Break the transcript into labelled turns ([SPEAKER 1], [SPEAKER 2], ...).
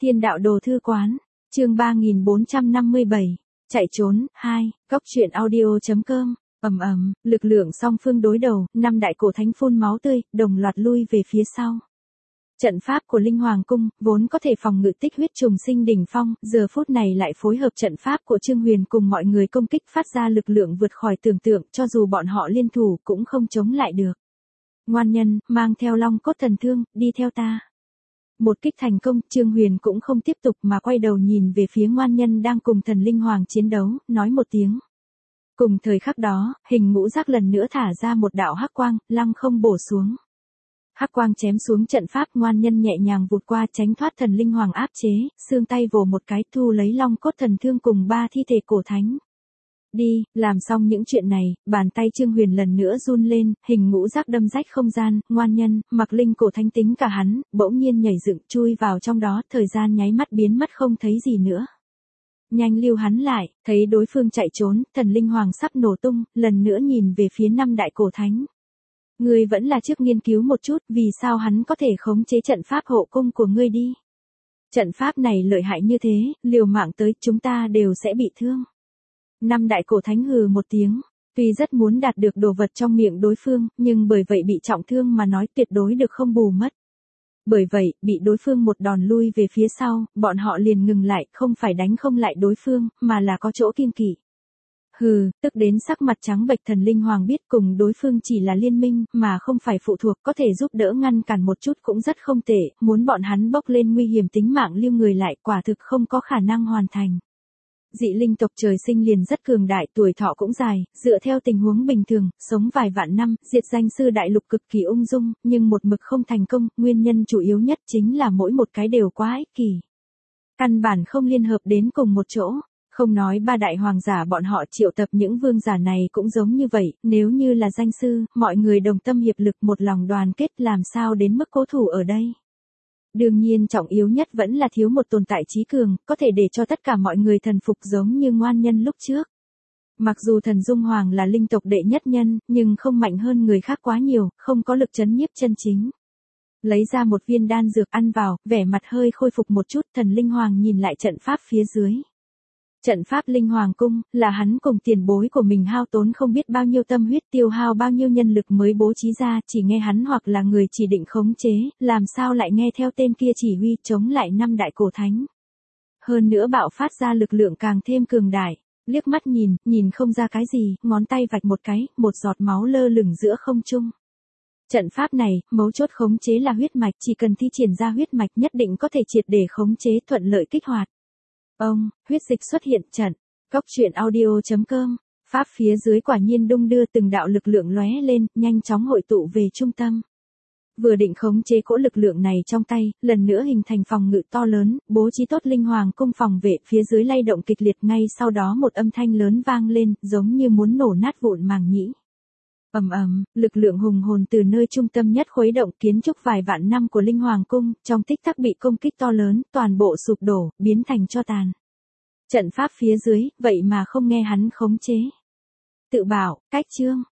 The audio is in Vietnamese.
[SPEAKER 1] Thiên đạo đồ thư quán, chương 3457, chạy trốn, 2, góc truyện audio.com, lực lượng song phương đối đầu, 5 đại cổ thánh phun máu tươi, đồng loạt lui về phía sau. Trận pháp của Linh Hoàng Cung, vốn có thể phòng ngự tích huyết trùng sinh đỉnh phong, giờ phút này lại phối hợp trận pháp của Trương Huyền cùng mọi người công kích phát ra lực lượng vượt khỏi tưởng tượng, cho dù bọn họ liên thủ cũng không chống lại được. Ngoan nhân, mang theo long cốt thần thương, đi theo ta. Một kích thành công, Trương Huyền cũng không tiếp tục mà quay đầu nhìn về phía ngoan nhân đang cùng thần linh hoàng chiến đấu, nói một tiếng. Cùng thời khắc đó, hình ngũ giác lần nữa thả ra một đạo hắc quang, lăng không bổ xuống. Hắc quang chém xuống trận pháp, ngoan nhân nhẹ nhàng vụt qua tránh thoát thần linh hoàng áp chế, xương tay vồ một cái thu lấy long cốt thần thương cùng 3 thi thể cổ thánh. Đi, làm xong những chuyện này, bàn tay Trương Huyền lần nữa run lên, hình ngũ giác đâm rách không gian, ngoan nhân, mặc linh cổ thánh tính cả hắn, bỗng nhiên nhảy dựng chui vào trong đó, thời gian nháy mắt biến mất không thấy gì nữa. Nhanh lưu hắn lại, thấy đối phương chạy trốn, thần linh hoàng sắp nổ tung, lần nữa nhìn về phía 5 đại cổ thánh. Ngươi vẫn là trước nghiên cứu một chút, vì sao hắn có thể khống chế trận pháp hộ cung của ngươi đi. Trận pháp này lợi hại như thế, liều mạng tới, chúng ta đều sẽ bị thương. 5 đại cổ thánh hừ một tiếng, tuy rất muốn đạt được đồ vật trong miệng đối phương, nhưng bởi vậy bị trọng thương mà nói tuyệt đối được không bù mất. Bởi vậy, bị đối phương một đòn lui về phía sau, bọn họ liền ngừng lại, không phải đánh không lại đối phương, mà là có chỗ kiêng kỵ. Hừ, tức đến sắc mặt trắng bệch, thần linh hoàng biết cùng đối phương chỉ là liên minh, mà không phải phụ thuộc, có thể giúp đỡ ngăn cản một chút cũng rất không tệ, muốn bọn hắn bốc lên nguy hiểm tính mạng lưu người lại quả thực không có khả năng hoàn thành. Dị linh tộc trời sinh liền rất cường đại, tuổi thọ cũng dài, dựa theo tình huống bình thường, sống vài vạn năm, diệt danh sư đại lục cực kỳ ung dung, nhưng một mực không thành công, nguyên nhân chủ yếu nhất chính là mỗi một cái đều quá ích kỷ. Căn bản không liên hợp đến cùng một chỗ. Không nói 3 đại hoàng giả bọn họ triệu tập những vương giả này cũng giống như vậy, nếu như là danh sư, mọi người đồng tâm hiệp lực một lòng đoàn kết làm sao đến mức cố thủ ở đây. Đương nhiên trọng yếu nhất vẫn là thiếu một tồn tại trí cường, có thể để cho tất cả mọi người thần phục giống như ngoan nhân lúc trước. Mặc dù thần Dung Hoàng là linh tộc đệ nhất nhân, nhưng không mạnh hơn người khác quá nhiều, không có lực chấn nhiếp chân chính. Lấy ra một viên đan dược ăn vào, vẻ mặt hơi khôi phục một chút, thần linh hoàng nhìn lại trận pháp phía dưới. Trận pháp Linh Hoàng Cung, là hắn cùng tiền bối của mình hao tốn không biết bao nhiêu tâm huyết, tiêu hao bao nhiêu nhân lực mới bố trí ra, chỉ nghe hắn hoặc là người chỉ định khống chế, làm sao lại nghe theo tên kia chỉ huy chống lại 5 đại cổ thánh. Hơn nữa bạo phát ra lực lượng càng thêm cường đại, liếc mắt nhìn không ra cái gì, ngón tay vạch một cái, một giọt máu lơ lửng giữa không trung. Trận pháp này, mấu chốt khống chế là huyết mạch, chỉ cần thi triển ra huyết mạch nhất định có thể triệt để khống chế thuận lợi kích hoạt. Huyết dịch xuất hiện trận, góc truyện audio.com, pháp phía dưới quả nhiên đung đưa từng đạo lực lượng lóe lên, nhanh chóng hội tụ về trung tâm. Vừa định khống chế cỗ lực lượng này trong tay, lần nữa hình thành phòng ngự to lớn, bố trí tốt Linh Hoàng Cung phòng vệ, phía dưới lay động kịch liệt, ngay sau đó một âm thanh lớn vang lên, giống như muốn nổ nát vụn màng nhĩ. Lực lượng hùng hồn từ nơi trung tâm nhất khuấy động, kiến trúc vài vạn năm của Linh Hoàng Cung, trong tích tắc bị công kích to lớn, toàn bộ sụp đổ, biến thành tro tàn. Trận pháp phía dưới, vậy mà không nghe hắn khống chế. Tự bảo, cách chương,